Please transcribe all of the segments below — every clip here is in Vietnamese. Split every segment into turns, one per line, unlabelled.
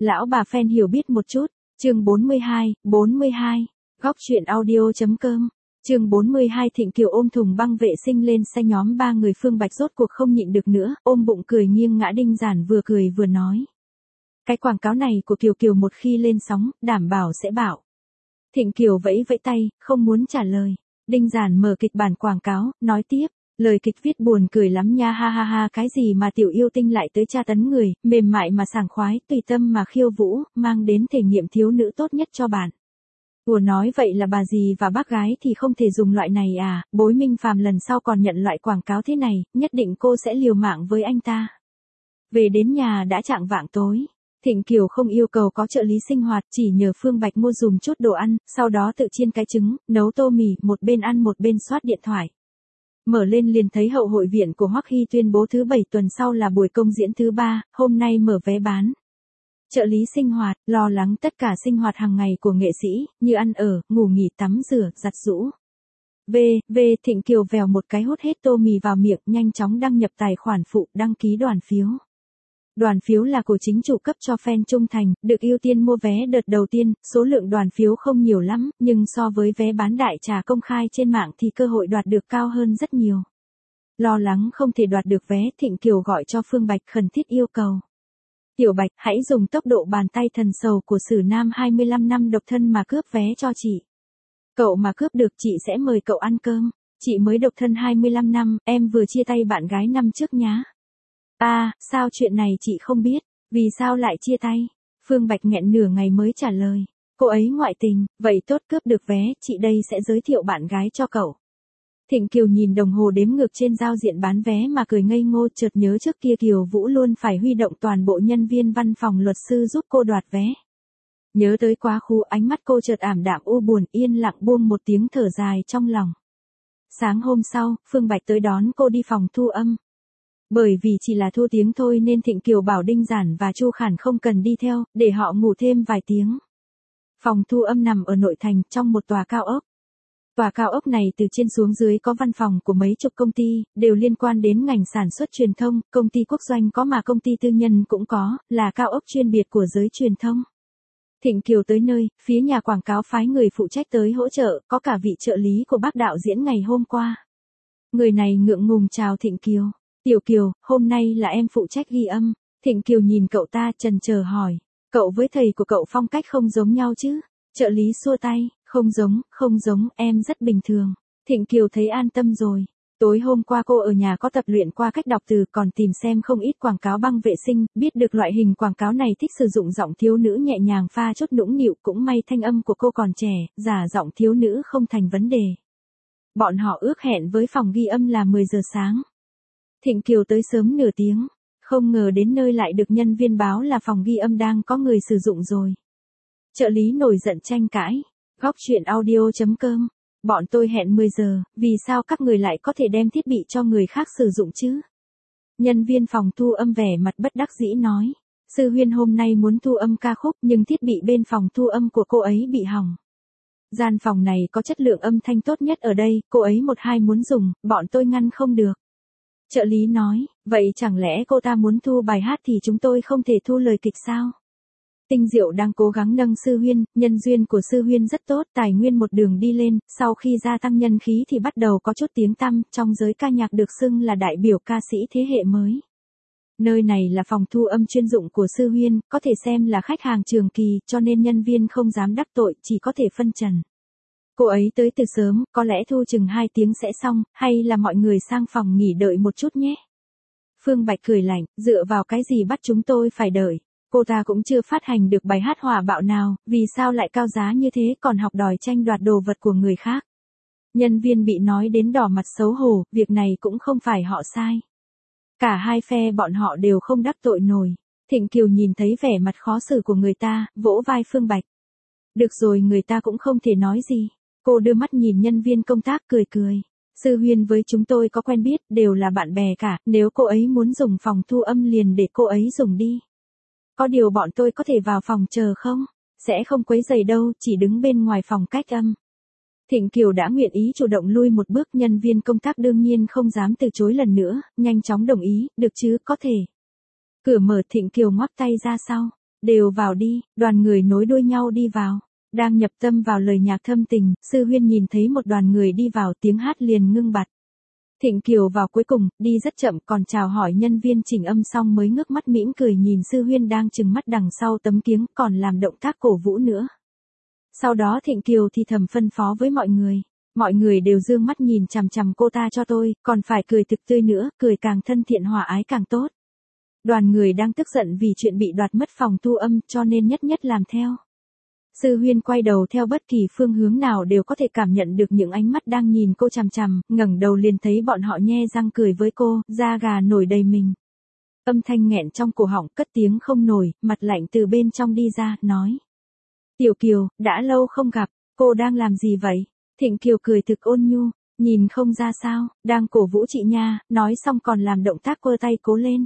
Lão bà fan hiểu biết một chút, chương 42, góc chuyện audio.com, chương 42 Thịnh Kiều ôm thùng băng vệ sinh lên xe nhóm ba người Phương Bạch rốt cuộc không nhịn được nữa, ôm bụng cười nghiêng ngã. Đinh Giản vừa cười vừa nói. Cái quảng cáo này của Kiều Kiều một khi lên sóng, đảm bảo sẽ bạo. Thịnh Kiều vẫy vẫy tay, không muốn trả lời. Đinh Giản mở kịch bản quảng cáo, nói tiếp. Lời kịch viết buồn cười lắm nha, ha ha ha, cái gì mà tiểu yêu tinh lại tới tra tấn người, mềm mại mà sảng khoái, tùy tâm mà khiêu vũ, mang đến thể nghiệm thiếu nữ tốt nhất cho bạn. Ủa nói vậy là bà dì và bác gái thì không thể dùng loại này à? Bối Minh Phàm lần sau còn nhận loại quảng cáo thế này, nhất định cô sẽ liều mạng với anh ta. Về đến nhà đã chạng vạng tối. Thịnh Kiều không yêu cầu có trợ lý sinh hoạt, chỉ nhờ Phương Bạch mua dùm chút đồ ăn, sau đó tự chiên cái trứng, nấu tô mì, một bên ăn một bên soát điện thoại. Mở lên liền thấy hậu hội viện của Hoắc Hy tuyên bố thứ 7 tuần sau là buổi công diễn thứ 3, hôm nay mở vé bán. Trợ lý sinh hoạt, lo lắng tất cả sinh hoạt hàng ngày của nghệ sĩ, như ăn ở, ngủ nghỉ, tắm rửa, giặt giũ. Thịnh Kiều vèo một cái hút hết tô mì vào miệng, nhanh chóng đăng nhập tài khoản phụ, đăng ký đoàn phiếu. Đoàn phiếu là của chính chủ cấp cho fan trung thành, được ưu tiên mua vé đợt đầu tiên, số lượng đoàn phiếu không nhiều lắm, nhưng so với vé bán đại trà công khai trên mạng thì cơ hội đoạt được cao hơn rất nhiều. Lo lắng không thể đoạt được vé, Thịnh Kiều gọi cho Phương Bạch khẩn thiết yêu cầu. Tiểu Bạch, hãy dùng tốc độ bàn tay thần sầu của Sử Nam 25 năm độc thân mà cướp vé cho chị. Cậu mà cướp được chị sẽ mời cậu ăn cơm. Chị mới độc thân 25 năm, em vừa chia tay bạn gái năm trước nhá. À, sao chuyện này chị không biết, vì sao lại chia tay? Phương Bạch nghẹn nửa ngày mới trả lời. Cô ấy ngoại tình, vậy tốt cướp được vé, chị đây sẽ giới thiệu bạn gái cho cậu. Thịnh Kiều nhìn đồng hồ đếm ngược trên giao diện bán vé mà cười ngây ngô, chợt nhớ trước kia Kiều Vũ luôn phải huy động toàn bộ nhân viên văn phòng luật sư giúp cô đoạt vé. Nhớ tới quá khứ, ánh mắt cô chợt ảm đạm u buồn, yên lặng buông một tiếng thở dài trong lòng. Sáng hôm sau, Phương Bạch tới đón cô đi phòng thu âm. Bởi vì chỉ là thu tiếng thôi nên Thịnh Kiều bảo Đinh Giản và Chu Khản không cần đi theo, để họ ngủ thêm vài tiếng. Phòng thu âm nằm ở nội thành, trong một tòa cao ốc. Tòa cao ốc này từ trên xuống dưới có văn phòng của mấy chục công ty, đều liên quan đến ngành sản xuất truyền thông, công ty quốc doanh có mà công ty tư nhân cũng có, là cao ốc chuyên biệt của giới truyền thông. Thịnh Kiều tới nơi, phía nhà quảng cáo phái người phụ trách tới hỗ trợ, có cả vị trợ lý của bác đạo diễn ngày hôm qua. Người này ngượng ngùng chào Thịnh Kiều. Tiểu Kiều, hôm nay là em phụ trách ghi âm. Thịnh Kiều nhìn cậu ta chần chờ hỏi. Cậu với thầy của cậu phong cách không giống nhau chứ? Trợ lý xua tay, không giống, em rất bình thường. Thịnh Kiều thấy an tâm rồi. Tối hôm qua cô ở nhà có tập luyện qua cách đọc từ, còn tìm xem không ít quảng cáo băng vệ sinh, biết được loại hình quảng cáo này thích sử dụng giọng thiếu nữ nhẹ nhàng pha chút nũng nịu, cũng may thanh âm của cô còn trẻ, giả giọng thiếu nữ không thành vấn đề. Bọn họ ước hẹn với phòng ghi âm là 10 giờ sáng. Thịnh Kiều tới sớm nửa tiếng, không ngờ đến nơi lại được nhân viên báo là phòng ghi âm đang có người sử dụng rồi. Trợ lý nổi giận tranh cãi. Góc chuyện audio.com, bọn tôi hẹn 10 giờ, vì sao các người lại có thể đem thiết bị cho người khác sử dụng chứ? Nhân viên phòng thu âm vẻ mặt bất đắc dĩ nói. Sư Huyên hôm nay muốn thu âm ca khúc nhưng thiết bị bên phòng thu âm của cô ấy bị hỏng. Gian phòng này có chất lượng âm thanh tốt nhất ở đây, cô ấy một hai muốn dùng, bọn tôi ngăn không được. Trợ lý nói, vậy chẳng lẽ cô ta muốn thu bài hát thì chúng tôi không thể thu lời kịch sao? Tinh Diệu đang cố gắng nâng Sư Huyên, nhân duyên của Sư Huyên rất tốt, tài nguyên một đường đi lên, sau khi gia tăng nhân khí thì bắt đầu có chút tiếng tăm, trong giới ca nhạc được xưng là đại biểu ca sĩ thế hệ mới. Nơi này là phòng thu âm chuyên dụng của Sư Huyên, có thể xem là khách hàng trường kỳ, cho nên nhân viên không dám đắc tội, chỉ có thể phân trần. Cô ấy tới từ sớm, có lẽ thu chừng 2 tiếng sẽ xong, hay là mọi người sang phòng nghỉ đợi một chút nhé. Phương Bạch cười lạnh, dựa vào cái gì bắt chúng tôi phải đợi. Cô ta cũng chưa phát hành được bài hát hỏa bạo nào, vì sao lại cao giá như thế còn học đòi tranh đoạt đồ vật của người khác. Nhân viên bị nói đến đỏ mặt xấu hổ, việc này cũng không phải họ sai. Cả hai phe bọn họ đều không đắc tội nổi. Thịnh Kiều nhìn thấy vẻ mặt khó xử của người ta, vỗ vai Phương Bạch. Được rồi, người ta cũng không thể nói gì. Cô đưa mắt nhìn nhân viên công tác cười cười. Sư Huyên với chúng tôi có quen biết, đều là bạn bè cả, nếu cô ấy muốn dùng phòng thu âm liền để cô ấy dùng đi. Có điều bọn tôi có thể vào phòng chờ không? Sẽ không quấy rầy đâu, chỉ đứng bên ngoài phòng cách âm. Thịnh Kiều đã nguyện ý chủ động lui một bước, nhân viên công tác đương nhiên không dám từ chối lần nữa, nhanh chóng đồng ý, được chứ, có thể. Cửa mở, Thịnh Kiều ngoắc tay ra sau. Đều vào đi, đoàn người nối đuôi nhau đi vào. Đang nhập tâm vào lời nhạc thâm tình, Sư Huyên nhìn thấy một đoàn người đi vào, tiếng hát liền ngưng bặt. Thịnh Kiều vào cuối cùng, đi rất chậm, còn chào hỏi nhân viên chỉnh âm xong mới ngước mắt mỉm cười nhìn Sư Huyên đang trừng mắt đằng sau tấm kiếng, còn làm động tác cổ vũ nữa. Sau đó Thịnh Kiều thì thầm phân phó với mọi người. Mọi người đều dương mắt nhìn chằm chằm cô ta cho tôi, còn phải cười thực tươi nữa, cười càng thân thiện hòa ái càng tốt. Đoàn người đang tức giận vì chuyện bị đoạt mất phòng thu âm, cho nên nhất nhất làm theo. Sư Huyên quay đầu theo bất kỳ phương hướng nào đều có thể cảm nhận được những ánh mắt đang nhìn cô chằm chằm, ngẩng đầu liền thấy bọn họ nhe răng cười với cô, da gà nổi đầy mình. Âm thanh nghẹn trong cổ họng, cất tiếng không nổi, mặt lạnh từ bên trong đi ra, nói. Tiểu Kiều, đã lâu không gặp, cô đang làm gì vậy? Thịnh Kiều cười thực ôn nhu, nhìn không ra sao, đang cổ vũ chị nha, nói xong còn làm động tác quơ tay cố lên.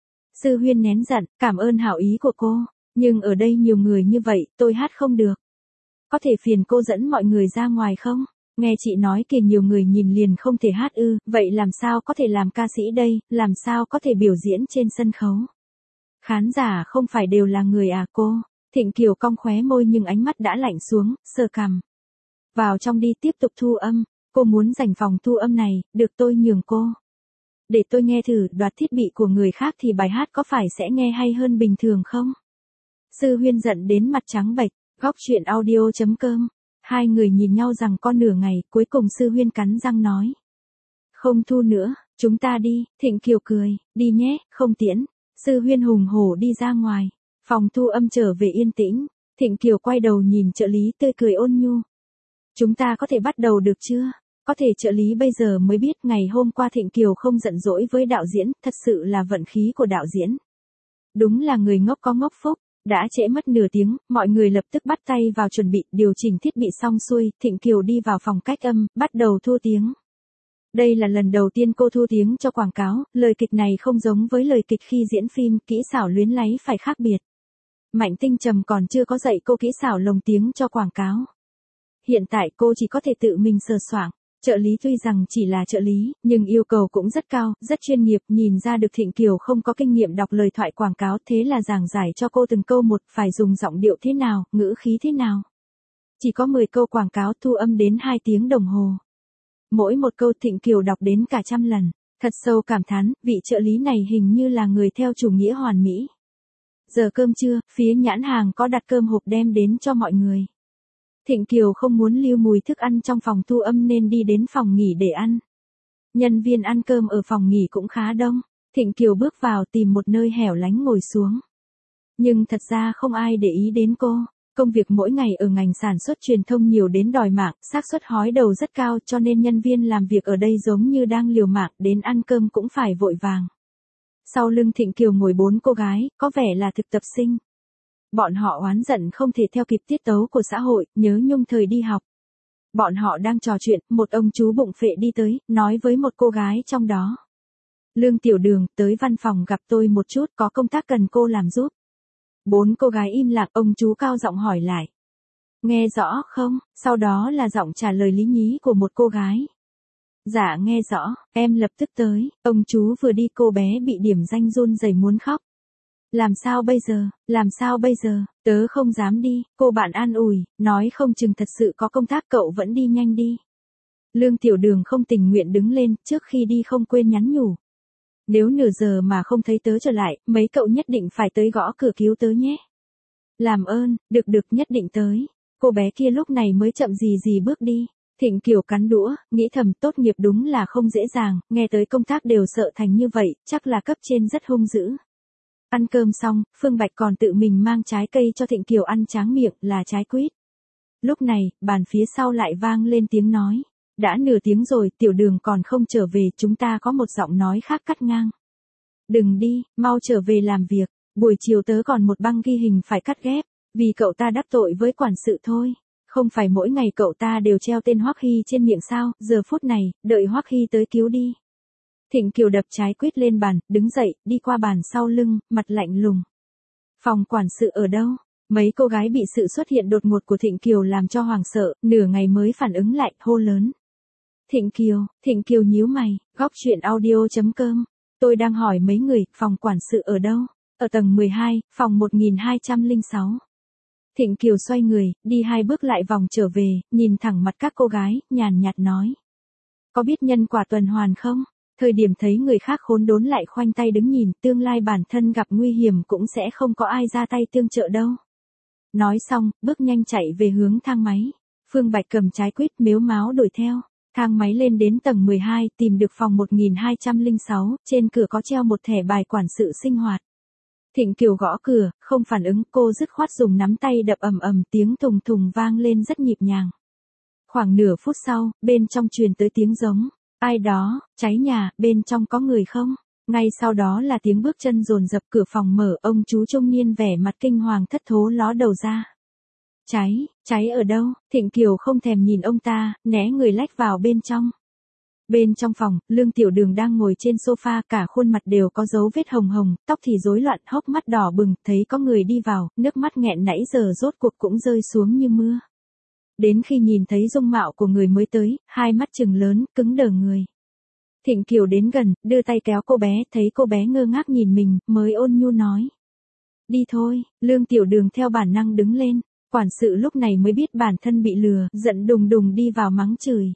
Sư Huyên nén giận, cảm ơn hảo ý của cô, nhưng ở đây nhiều người như vậy, tôi hát không được. Có thể phiền cô dẫn mọi người ra ngoài không? Nghe chị nói kìa nhiều người nhìn liền không thể hát ư, vậy làm sao có thể làm ca sĩ đây, làm sao có thể biểu diễn trên sân khấu? Khán giả không phải đều là người à cô? Thịnh Kiều cong khóe môi nhưng ánh mắt đã lạnh xuống, sờ cằm. Vào trong đi tiếp tục thu âm, cô muốn giành phòng thu âm này, được tôi nhường cô. Để tôi nghe thử, đoạt thiết bị của người khác thì bài hát có phải sẽ nghe hay hơn bình thường không? Sư Huyên giận đến mặt trắng bệch, góc chuyện audio.com. Hai người nhìn nhau rằng con nửa ngày, cuối cùng Sư Huyên cắn răng nói. Không thu nữa, chúng ta đi, Thịnh Kiều cười, đi nhé, không tiễn. Sư Huyên hùng hổ đi ra ngoài, phòng thu âm trở về yên tĩnh, Thịnh Kiều quay đầu nhìn trợ lý tươi cười ôn nhu. Chúng ta có thể bắt đầu được chưa? Có thể trợ lý bây giờ mới biết ngày hôm qua Thịnh Kiều không giận dỗi với đạo diễn, thật sự là vận khí của đạo diễn. Đúng là người ngốc có ngốc phúc, đã trễ mất nửa tiếng, mọi người lập tức bắt tay vào chuẩn bị, điều chỉnh thiết bị xong xuôi, Thịnh Kiều đi vào phòng cách âm, bắt đầu thu tiếng. Đây là lần đầu tiên cô thu tiếng cho quảng cáo, lời kịch này không giống với lời kịch khi diễn phim, kỹ xảo luyến láy phải khác biệt. Mạnh Tinh Trầm còn chưa có dạy cô kỹ xảo lồng tiếng cho quảng cáo. Hiện tại cô chỉ có thể tự mình sờ soạng. Trợ lý tuy rằng chỉ là trợ lý, nhưng yêu cầu cũng rất cao, rất chuyên nghiệp, nhìn ra được Thịnh Kiều không có kinh nghiệm đọc lời thoại quảng cáo, thế là giảng giải cho cô từng câu một, phải dùng giọng điệu thế nào, ngữ khí thế nào. Chỉ có 10 câu quảng cáo thu âm đến 2 tiếng đồng hồ. Mỗi một câu Thịnh Kiều đọc đến cả 100 lần, thật sâu cảm thán, vị trợ lý này hình như là người theo chủ nghĩa hoàn mỹ. Giờ cơm trưa, phía nhãn hàng có đặt cơm hộp đem đến cho mọi người. Thịnh Kiều không muốn lưu mùi thức ăn trong phòng thu âm nên đi đến phòng nghỉ để ăn. Nhân viên ăn cơm ở phòng nghỉ cũng khá đông, Thịnh Kiều bước vào tìm một nơi hẻo lánh ngồi xuống. Nhưng thật ra không ai để ý đến cô, công việc mỗi ngày ở ngành sản xuất truyền thông nhiều đến đòi mạng, xác suất hói đầu rất cao cho nên nhân viên làm việc ở đây giống như đang liều mạng, đến ăn cơm cũng phải vội vàng. Sau lưng Thịnh Kiều ngồi 4 cô gái, có vẻ là thực tập sinh. Bọn họ oán giận không thể theo kịp tiết tấu của xã hội, nhớ nhung thời đi học. Bọn họ đang trò chuyện, một ông chú bụng phệ đi tới, nói với một cô gái trong đó. Lương Tiểu Đường, tới văn phòng gặp tôi một chút, có công tác cần cô làm giúp. 4 cô gái im lặng, ông chú cao giọng hỏi lại. Nghe rõ không? Sau đó là giọng trả lời lý nhí của một cô gái. Dạ nghe rõ, em lập tức tới, ông chú vừa đi cô bé bị điểm danh run rẩy muốn khóc. Làm sao bây giờ, tớ không dám đi, cô bạn an ủi, nói không chừng thật sự có công tác cậu vẫn đi nhanh đi. Lương Tiểu Đường không tình nguyện đứng lên, trước khi đi không quên nhắn nhủ. Nếu nửa giờ mà không thấy tớ trở lại, mấy cậu nhất định phải tới gõ cửa cứu tớ nhé. Làm ơn, được nhất định tới. Cô bé kia lúc này mới chậm gì bước đi. Thịnh Kiều cắn đũa, nghĩ thầm tốt nghiệp đúng là không dễ dàng, nghe tới công tác đều sợ thành như vậy, chắc là cấp trên rất hung dữ. Ăn cơm xong, Phương Bạch còn tự mình mang trái cây cho Thịnh Kiều ăn tráng miệng, là trái quýt. Lúc này, bàn phía sau lại vang lên tiếng nói. Đã nửa tiếng rồi, Tiểu Đường còn không trở về, chúng ta có một giọng nói khác cắt ngang. Đừng đi, mau trở về làm việc, buổi chiều tớ còn một băng ghi hình phải cắt ghép, vì cậu ta đắc tội với quản sự thôi. Không phải mỗi ngày cậu ta đều treo tên Hoắc Hy trên miệng sao, giờ phút này, đợi Hoắc Hy tới cứu đi. Thịnh Kiều đập trái quýt lên bàn, đứng dậy, đi qua bàn sau lưng, mặt lạnh lùng. Phòng quản sự ở đâu? Mấy cô gái bị sự xuất hiện đột ngột của Thịnh Kiều làm cho hoảng sợ, nửa ngày mới phản ứng lại, hô lớn. Thịnh Kiều nhíu mày, góc chuyện audio.com. Tôi đang hỏi mấy người, phòng quản sự ở đâu? Ở tầng 12, phòng 1206. Thịnh Kiều xoay người, đi 2 bước lại vòng trở về, nhìn thẳng mặt các cô gái, nhàn nhạt nói. Có biết nhân quả tuần hoàn không? Thời điểm thấy người khác khốn đốn lại khoanh tay đứng nhìn, tương lai bản thân gặp nguy hiểm cũng sẽ không có ai ra tay tương trợ đâu. Nói xong, bước nhanh chạy về hướng thang máy. Phương Bạch cầm trái quýt mếu máo đuổi theo. Thang máy lên đến tầng 12, tìm được phòng 1206, trên cửa có treo một thẻ bài quản sự sinh hoạt. Thịnh Kiều gõ cửa, không phản ứng, cô dứt khoát dùng nắm tay đập ầm ầm, tiếng thùng thùng vang lên rất nhịp nhàng. Khoảng nửa phút sau, bên trong truyền tới tiếng giống. Ai đó, cháy nhà, bên trong có người không? Ngay sau đó là tiếng bước chân dồn dập, cửa phòng mở, ông chú trung niên vẻ mặt kinh hoàng thất thố ló đầu ra. Cháy ở đâu? Thịnh Kiều không thèm nhìn ông ta, né người lách vào bên trong. Bên trong phòng, Lương Tiểu Đường đang ngồi trên sofa, cả khuôn mặt đều có dấu vết hồng hồng, tóc thì rối loạn, hốc mắt đỏ bừng, thấy có người đi vào, nước mắt nghẹn nãy giờ rốt cuộc cũng rơi xuống như mưa. Đến khi nhìn thấy dung mạo của người mới tới, hai mắt trừng lớn, cứng đờ người. Thịnh Kiều đến gần, đưa tay kéo cô bé, thấy cô bé ngơ ngác nhìn mình, mới ôn nhu nói. Đi thôi. Lương Tiểu Đường theo bản năng đứng lên, quản sự lúc này mới biết bản thân bị lừa, giận đùng đùng đi vào mắng chửi.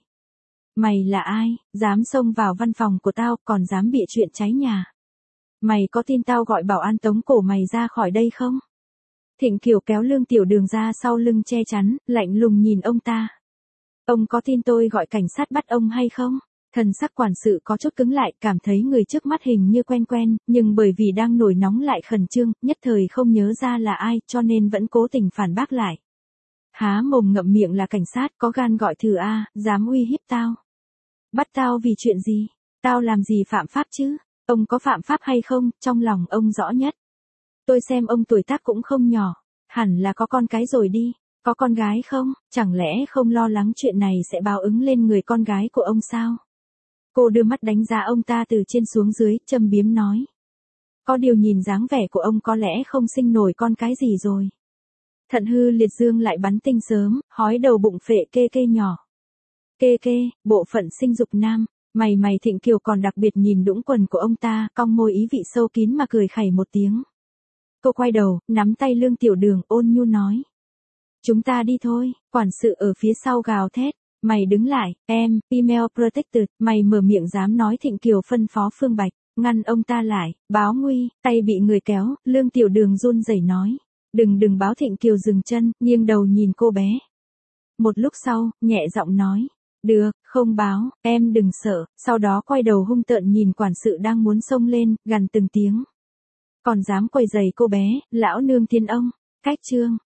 Mày là ai, dám xông vào văn phòng của tao, còn dám bịa chuyện cháy nhà. Mày có tin tao gọi bảo an tống cổ mày ra khỏi đây không? Thịnh Kiều kéo Lương Tiểu Đường ra sau lưng che chắn, lạnh lùng nhìn ông ta. Ông có tin tôi gọi cảnh sát bắt ông hay không? Thần sắc quản sự có chút cứng lại, cảm thấy người trước mắt hình như quen quen, nhưng bởi vì đang nổi nóng lại khẩn trương, nhất thời không nhớ ra là ai, cho nên vẫn cố tình phản bác lại. Há mồm ngậm miệng là cảnh sát, có gan gọi thử a, dám uy hiếp tao. Bắt tao vì chuyện gì? Tao làm gì phạm pháp chứ? Ông có phạm pháp hay không, trong lòng ông rõ nhất. Tôi xem ông tuổi tác cũng không nhỏ, hẳn là có con cái rồi đi. Có con gái không? Chẳng lẽ không lo lắng chuyện này sẽ báo ứng lên người con gái của ông sao? Cô đưa mắt đánh giá ông ta từ trên xuống dưới, châm biếm nói. Có điều nhìn dáng vẻ của ông có lẽ không sinh nổi con cái gì rồi. Thận hư liệt dương lại bắn tinh sớm, hói đầu bụng phệ kê kê nhỏ. Kê kê, bộ phận sinh dục nam. Mày Thịnh Kiều còn đặc biệt nhìn đũng quần của ông ta, cong môi ý vị sâu kín mà cười khẩy một tiếng. Cô quay đầu, nắm tay Lương Tiểu Đường, ôn nhu nói. Chúng ta đi thôi. Quản sự ở phía sau gào thét. Mày đứng lại, em, email protected, mày mở miệng dám nói. Thịnh Kiều phân phó Phương Bạch, ngăn ông ta lại, báo nguy, tay bị người kéo, Lương Tiểu Đường run rẩy nói. Đừng báo. Thịnh Kiều dừng chân, nghiêng đầu nhìn cô bé. Một lúc sau, nhẹ giọng nói. Được, không báo, em đừng sợ, sau đó quay đầu hung tợn nhìn quản sự đang muốn xông lên, gằn từng tiếng. Còn dám quấy rầy cô bé, lão nương thiên ông, cách chương.